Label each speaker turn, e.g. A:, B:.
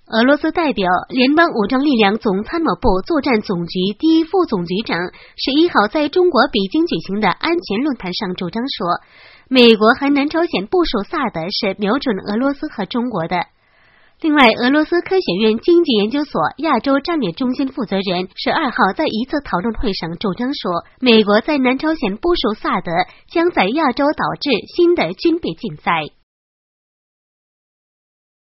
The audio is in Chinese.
A: 俄罗斯代表联邦武装力量总参谋部作战总局第一副总局长11号在中国北京举行的安全论坛上主张说，美国和南朝鲜部署萨德是瞄准俄罗斯和中国的。另外，俄罗斯科学院经济研究所亚洲战略中心负责人12号在一次讨论会上主张说，美国在南朝鲜部署萨德将在亚洲导致新的军备竞赛。